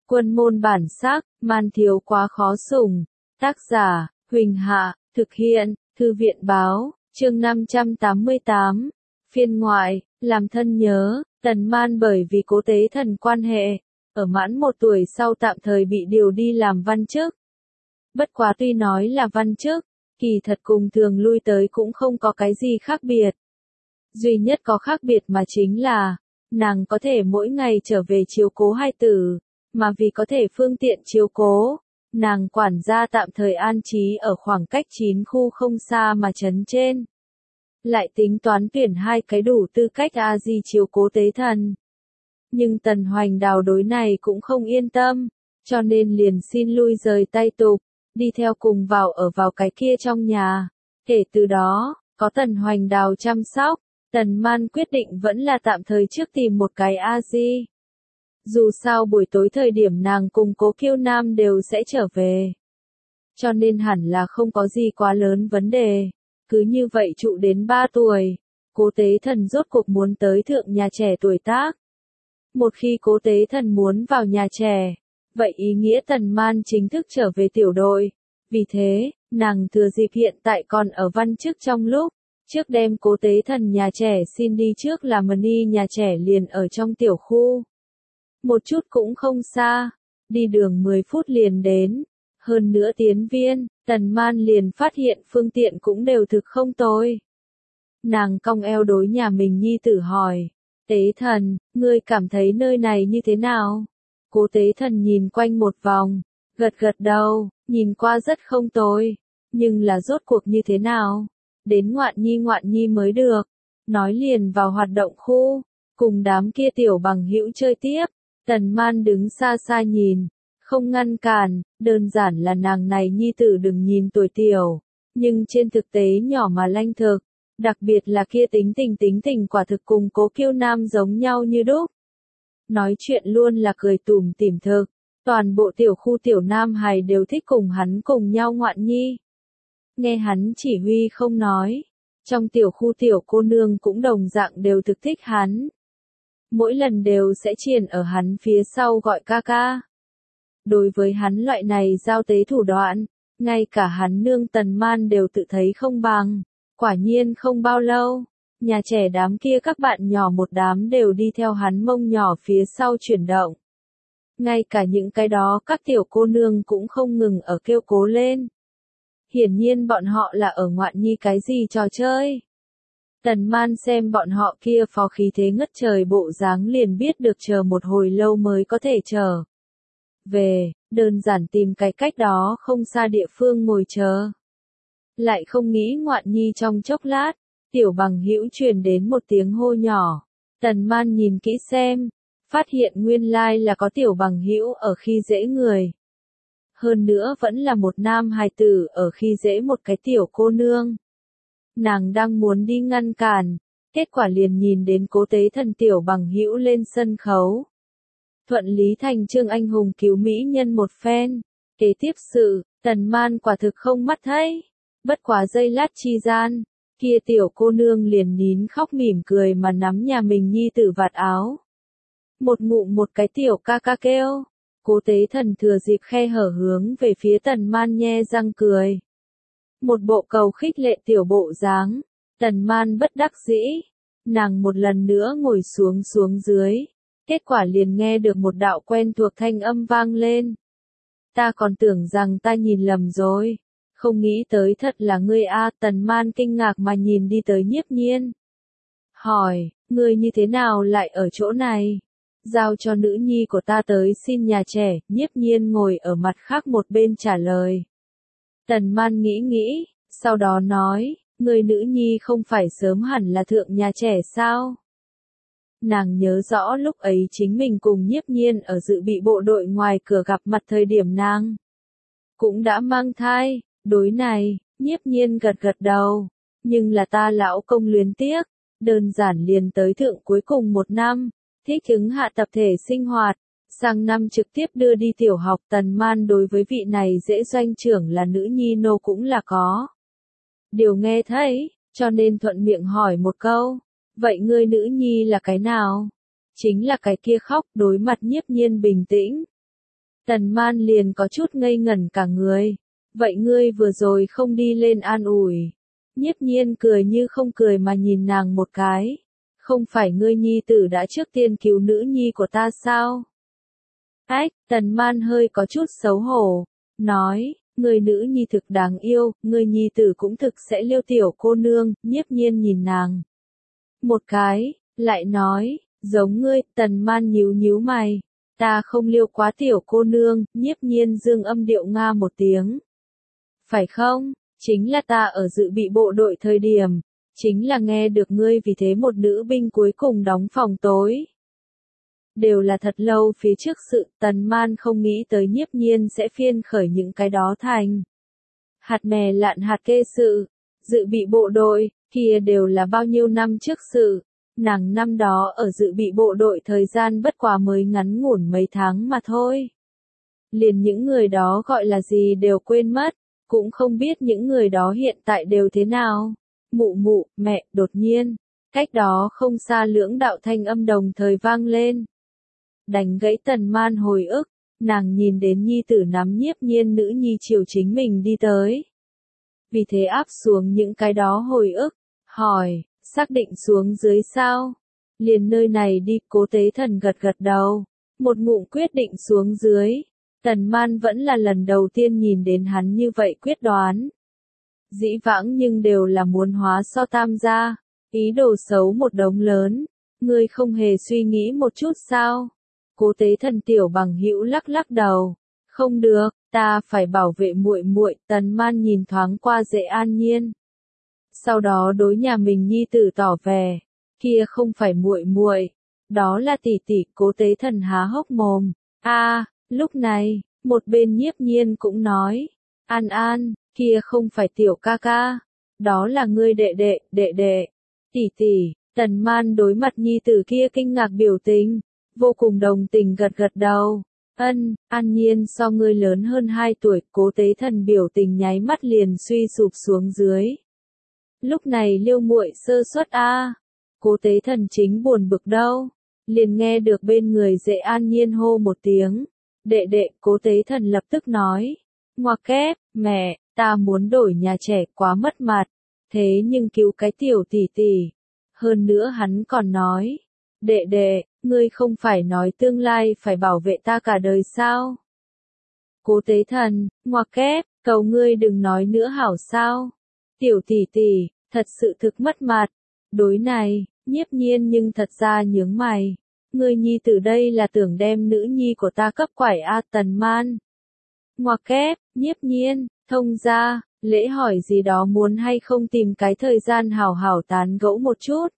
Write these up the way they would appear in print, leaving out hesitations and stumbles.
Quân môn bản sắc, man thiếu quá khó sủng. Tác giả, Huỳnh Hạ, thực hiện, Thư viện báo, chương 588. Phiên ngoại, làm thân nhớ, Tần Man bởi vì Cố Tế Thần quan hệ, ở mãn 1 tuổi sau tạm thời bị điều đi làm văn chức. Bất quá tuy nói là văn chức, kỳ thật cùng thường lui tới cũng không có cái gì khác biệt. Duy nhất có khác biệt mà chính là, nàng có thể mỗi ngày trở về chiếu cố hai tử, mà vì có thể phương tiện chiếu cố, nàng quản gia tạm thời an trí ở khoảng cách 9 khu không xa mà trấn trên. Lại tính toán tuyển 2 cái đủ tư cách A-di chiếu cố Tế Thần. Nhưng Tần Hoành Đào đối này cũng không yên tâm, cho nên liền xin lui rời tay tục, đi theo cùng vào cái kia trong nhà. Kể từ đó, có Tần Hoành Đào chăm sóc, Tần Man quyết định vẫn là tạm thời trước tìm một cái A-di. Dù sao buổi tối thời điểm nàng cùng Cố Kiêu Nam đều sẽ trở về. Cho nên hẳn là không có gì quá lớn vấn đề. Cứ như vậy trụ đến 3 tuổi, Cố Tế Thần rốt cuộc muốn tới thượng nhà trẻ tuổi tác. Một khi Cố Tế Thần muốn vào nhà trẻ, vậy ý nghĩa Tần Man chính thức trở về tiểu đội. Vì thế, nàng thừa dịp hiện tại còn ở văn chức trong lúc, trước đem Cố Tế Thần nhà trẻ xin đi trước là Mani nhà trẻ liền ở trong tiểu khu. Một chút cũng không xa, đi đường 10 phút liền đến. Hơn nữa tiến viên, Tần Man liền phát hiện phương tiện cũng đều thực không tồi. Nàng cong eo đối nhà mình nhi tử hỏi, Tế Thần, ngươi cảm thấy nơi này như thế nào? Cố Tế Thần nhìn quanh một vòng, gật đầu, nhìn qua rất không tồi, nhưng là rốt cuộc như thế nào? Đến ngoạn nhi mới được. Nói liền vào hoạt động khu, cùng đám kia tiểu bằng hữu chơi tiếp. Tần Man đứng xa xa nhìn, không ngăn cản, đơn giản là nàng này nhi tử đừng nhìn tuổi tiểu, nhưng trên thực tế nhỏ mà lanh thực, đặc biệt là kia tính tình quả thực cùng Cố Kiêu Nam giống nhau như đúc. Nói chuyện luôn là cười tủm tỉm thực, toàn bộ tiểu khu tiểu nam hài đều thích cùng hắn cùng nhau ngoạn nhi. Nghe hắn chỉ huy không nói, trong tiểu khu tiểu cô nương cũng đồng dạng đều thực thích hắn. Mỗi lần đều sẽ triền ở hắn phía sau gọi ca ca. Đối với hắn loại này giao tế thủ đoạn, ngay cả hắn nương Tần Man đều tự thấy không bằng. Quả nhiên không bao lâu, nhà trẻ đám kia các bạn nhỏ một đám đều đi theo hắn mông nhỏ phía sau chuyển động. Ngay cả những cái đó các tiểu cô nương cũng không ngừng ở kêu cố lên. Hiển nhiên bọn họ là ở ngoạn nhi cái gì trò chơi. Tần Man xem bọn họ kia phó khí thế ngất trời bộ dáng liền biết được chờ một hồi lâu mới có thể trở về, đơn giản tìm cái cách đó không xa địa phương ngồi chờ. Lại không nghĩ ngoạn nhi trong chốc lát, tiểu bằng hữu truyền đến một tiếng hô nhỏ. Tần Man nhìn kỹ xem, phát hiện nguyên lai là có tiểu bằng hữu ở khi dễ người. Hơn nữa vẫn là một nam hài tử ở khi dễ một cái tiểu cô nương. Nàng đang muốn đi ngăn cản, kết quả liền nhìn đến Cố Tế Thần tiểu bằng hữu lên sân khấu. Thuận lý thành chương anh hùng cứu mỹ nhân một phen. Kế tiếp sự, Tần Man quả thực không mắt thấy. Bất quá giây lát chi gian, kia tiểu cô nương liền nín khóc mỉm cười mà nắm nhà mình nhi tử vạt áo. Một ngụm một cái tiểu ca ca kêu. Cố Tế Thần thừa dịp khe hở hướng về phía Tần Man nhe răng cười. Một bộ cầu khích lệ tiểu bộ dáng, Tần Man bất đắc dĩ, nàng một lần nữa ngồi xuống dưới, kết quả liền nghe được một đạo quen thuộc thanh âm vang lên. Ta còn tưởng rằng ta nhìn lầm rồi, không nghĩ tới thật là ngươi a. Tần Man kinh ngạc mà nhìn đi tới Nhiếp Nhiên. Hỏi, ngươi như thế nào lại ở chỗ này? Giao cho nữ nhi của ta tới xin nhà trẻ. Nhiếp Nhiên ngồi ở mặt khác một bên trả lời. Tần Man nghĩ, sau đó nói, người nữ nhi không phải sớm hẳn là thượng nhà trẻ sao? Nàng nhớ rõ lúc ấy chính mình cùng Nhiếp Nhiên ở dự bị bộ đội ngoài cửa gặp mặt thời điểm nàng cũng đã mang thai. Đối này, Nhiếp Nhiên gật đầu, nhưng là ta lão công luyến tiếc, đơn giản liền tới thượng cuối cùng 1 năm, thích ứng hạ tập thể sinh hoạt. Sang năm trực tiếp đưa đi tiểu học. Tần Man đối với vị này dễ doanh trưởng là nữ nhi nô cũng là có điều nghe thấy, cho nên thuận miệng hỏi một câu, vậy ngươi nữ nhi là cái nào? Chính là cái kia khóc. Đối mặt Nhiếp Nhiên bình tĩnh, Tần Man liền có chút ngây ngẩn cả người. Vậy ngươi vừa rồi không đi lên an ủi. Nhiếp Nhiên cười như không cười mà nhìn nàng một cái. Không phải ngươi nhi tử đã trước tiên cứu nữ nhi của ta sao? Ách, Tần Man hơi có chút xấu hổ. Nói, người nữ nhi thực đáng yêu, người nhi tử cũng thực sẽ liêu tiểu cô nương. Nhiếp Nhiên nhìn nàng một cái, lại nói, giống ngươi. Tần Man nhíu nhíu mày. Ta không liêu quá tiểu cô nương. Nhiếp Nhiên dương âm điệu nga một tiếng. Phải không? Chính là ta ở dự bị bộ đội thời điểm, chính là nghe được ngươi vì thế một nữ binh cuối cùng đóng phòng tối. Đều là thật lâu phía trước sự. Tần Man không nghĩ tới Nhiếp Nhiên sẽ phiên khởi những cái đó thành hạt mè lạn hạt kê sự. Dự bị bộ đội, kia đều là bao nhiêu năm trước sự. Nàng năm đó ở dự bị bộ đội thời gian bất quá mới ngắn ngủn mấy tháng mà thôi. Liền những người đó gọi là gì đều quên mất, cũng không biết những người đó hiện tại đều thế nào. Mụ mụ, mẹ, đột nhiên, cách đó không xa lưỡng đạo thanh âm đồng thời vang lên. Đánh gãy Tần Man hồi ức, nàng nhìn đến nhi tử nắm Nhiếp Nhiên nữ nhi chiều chính mình đi tới. Vì thế áp xuống những cái đó hồi ức, hỏi, xác định xuống dưới sao? Liền nơi này đi. Cố Tế Thần gật gật đầu, một ngụm quyết định xuống dưới. Tần Man vẫn là lần đầu tiên nhìn đến hắn như vậy quyết đoán. Dĩ vãng nhưng đều là muốn hóa so tam gia, ý đồ xấu một đống lớn. Ngươi không hề suy nghĩ một chút sao? Cố Tế Thần tiểu bằng hữu lắc lắc đầu. Không được, ta phải bảo vệ muội muội. Tần Man nhìn thoáng qua Dễ An Nhiên. Sau đó đối nhà mình nhi tử tỏ vẻ, kia không phải muội muội, đó là tỷ tỷ. Cố Tế Thần há hốc mồm. Lúc này, một bên Nhiếp Nhiên cũng nói, An An, kia không phải tiểu ca ca, đó là ngươi đệ đệ, tỷ tỷ. Tần Man đối mặt nhi tử kia kinh ngạc biểu tình, vô cùng đồng tình gật gật đầu. An Nhiên so ngươi lớn hơn 2 tuổi. Cố Tế Thần biểu tình nháy mắt liền suy sụp xuống dưới. Lúc này Liêu muội sơ suất Cố Tế Thần chính buồn bực đâu, liền nghe được bên người Dễ An Nhiên hô một tiếng. Đệ. Cố Tế Thần lập tức nói, ngoặc kép, mẹ, ta muốn đổi nhà trẻ quá mất mặt, thế nhưng cứu cái tiểu tỷ tỷ. Hơn nữa hắn còn nói, đệ, ngươi không phải nói tương lai phải bảo vệ ta cả đời sao? Cố Tế Thần, ngoặc kép, cầu ngươi đừng nói nữa hảo sao? Tiểu tỷ tỷ, thật sự thực mất mặt. Đối này, Nhiếp Nhiên nhưng thật ra nhướng mày. Ngươi nhi từ đây là tưởng đem nữ nhi của ta cấp quải Tần Man. Ngoặc kép, Nhiếp Nhiên, thông ra, lễ hỏi gì đó muốn hay không tìm cái thời gian hảo hảo tán gẫu một chút.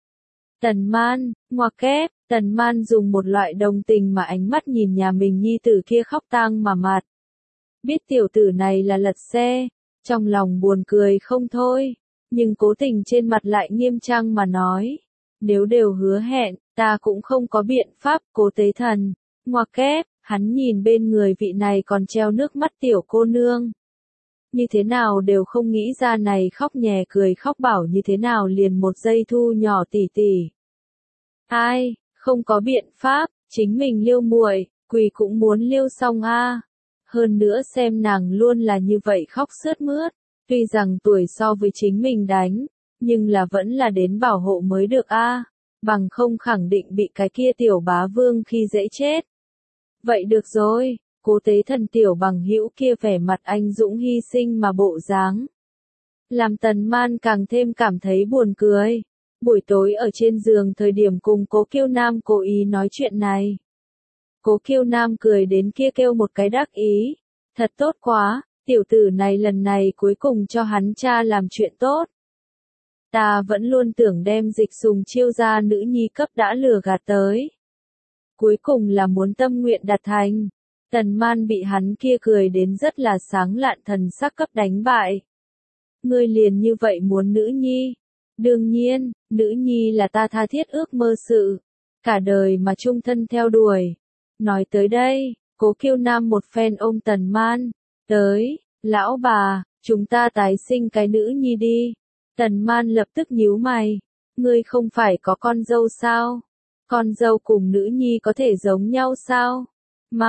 Tần Man, ngoặc kép, Tần Man dùng một loại đồng tình mà ánh mắt nhìn nhà mình nhi tử kia khóc tang mà mặt. Biết tiểu tử này là lật xe, trong lòng buồn cười không thôi, nhưng cố tình trên mặt lại nghiêm trang mà nói. Nếu đều hứa hẹn, ta cũng không có biện pháp. Cố Tế Thần, ngoặc kép, hắn nhìn bên người vị này còn treo nước mắt tiểu cô nương. Như thế nào đều không nghĩ ra này khóc nhè cười khóc bảo như thế nào liền một giây thu nhỏ tỷ tỷ. Ai, không có biện pháp, chính mình liêu muội, quỳ cũng muốn liêu xong Hơn nữa xem nàng luôn là như vậy khóc sướt mướt, tuy rằng tuổi so với chính mình đánh, nhưng là vẫn là đến bảo hộ mới được bằng không khẳng định bị cái kia tiểu bá vương khi dễ chết. Vậy được rồi, Cố Tế Thần tiểu bằng hữu kia vẻ mặt anh dũng hy sinh mà bộ dáng, làm Tần Man càng thêm cảm thấy buồn cười. Buổi tối ở trên giường thời điểm cùng Cố Kiêu Nam cố ý nói chuyện này. Cố Kiêu Nam cười đến kia kêu một cái đắc ý. Thật tốt quá, tiểu tử này lần này cuối cùng cho hắn cha làm chuyện tốt. Ta vẫn luôn tưởng đem Dịch Sùng chiêu ra nữ nhi cấp đã lừa gạt tới. Cuối cùng là muốn tâm nguyện đạt thành. Tần Man bị hắn kia cười đến rất là sáng lạn thần sắc cấp đánh bại. Ngươi liền như vậy muốn nữ nhi? Đương nhiên, nữ nhi là ta tha thiết ước mơ sự. Cả đời mà chung thân theo đuổi. Nói tới đây, Cố Kiêu Nam một phen ôm Tần Man. Tới, lão bà, chúng ta tái sinh cái nữ nhi đi. Tần Man lập tức nhíu mày. Ngươi không phải có con dâu sao? Con dâu cùng nữ nhi có thể giống nhau sao? Mau,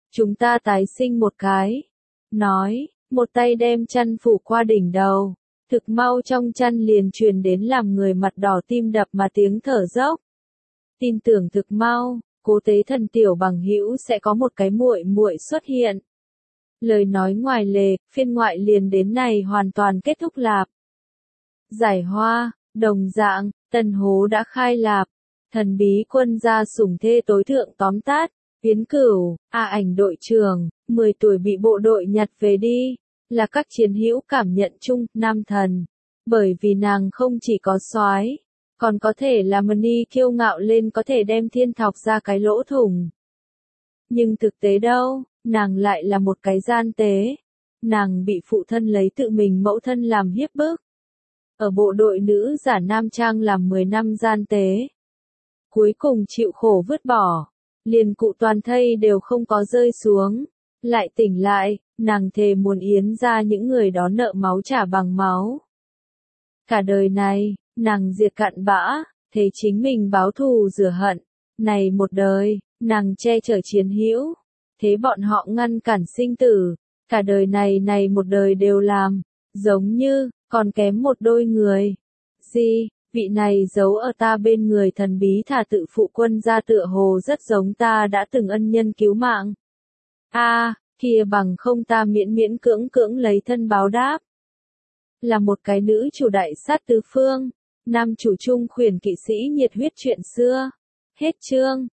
chúng ta tái sinh một cái. Nói, một tay đem chăn phủ qua đỉnh đầu. Thực mau trong chăn liền truyền đến làm người mặt đỏ tim đập mà tiếng thở dốc. Tin tưởng thực mau, Cố Tế Thần tiểu bằng hữu sẽ có một cái muội muội xuất hiện. Lời nói ngoài lề, phiên ngoại liền đến này hoàn toàn kết thúc lạp. Giải hoa, đồng dạng, Tần Hố đã khai lạp. Thần bí quân gia sủng thê tối thượng tóm tát, Viễn Cửu, ảnh đội trưởng, 10 tuổi bị bộ đội nhặt về đi, là các chiến hữu cảm nhận chung, nam thần. Bởi vì nàng không chỉ có soái, còn có thể là Mani kiêu ngạo lên có thể đem thiên thọc ra cái lỗ thủng. Nhưng thực tế đâu, nàng lại là một cái gian tế. Nàng bị phụ thân lấy tự mình mẫu thân làm hiếp bức. Ở bộ đội nữ giả nam trang làm 10 năm gian tế. Cuối cùng chịu khổ vứt bỏ. Liền cụ toàn thây đều không có rơi xuống. Lại tỉnh lại, nàng thề muốn yến ra những người đó nợ máu trả bằng máu. Cả đời này, nàng diệt cặn bã, thế chính mình báo thù rửa hận. Này một đời, nàng che chở chiến hữu. Thế bọn họ ngăn cản sinh tử. Cả đời này một đời đều làm. Giống như, còn kém một đôi người. Gì, vị này giấu ở ta bên người thần bí thả tự phụ quân gia tựa hồ rất giống ta đã từng ân nhân cứu mạng. Kia bằng không ta miễn cưỡng lấy thân báo đáp. Là một cái nữ chủ đại sát tứ phương, nam chủ trung khuyển kỵ sĩ nhiệt huyết chuyện xưa. Hết chương.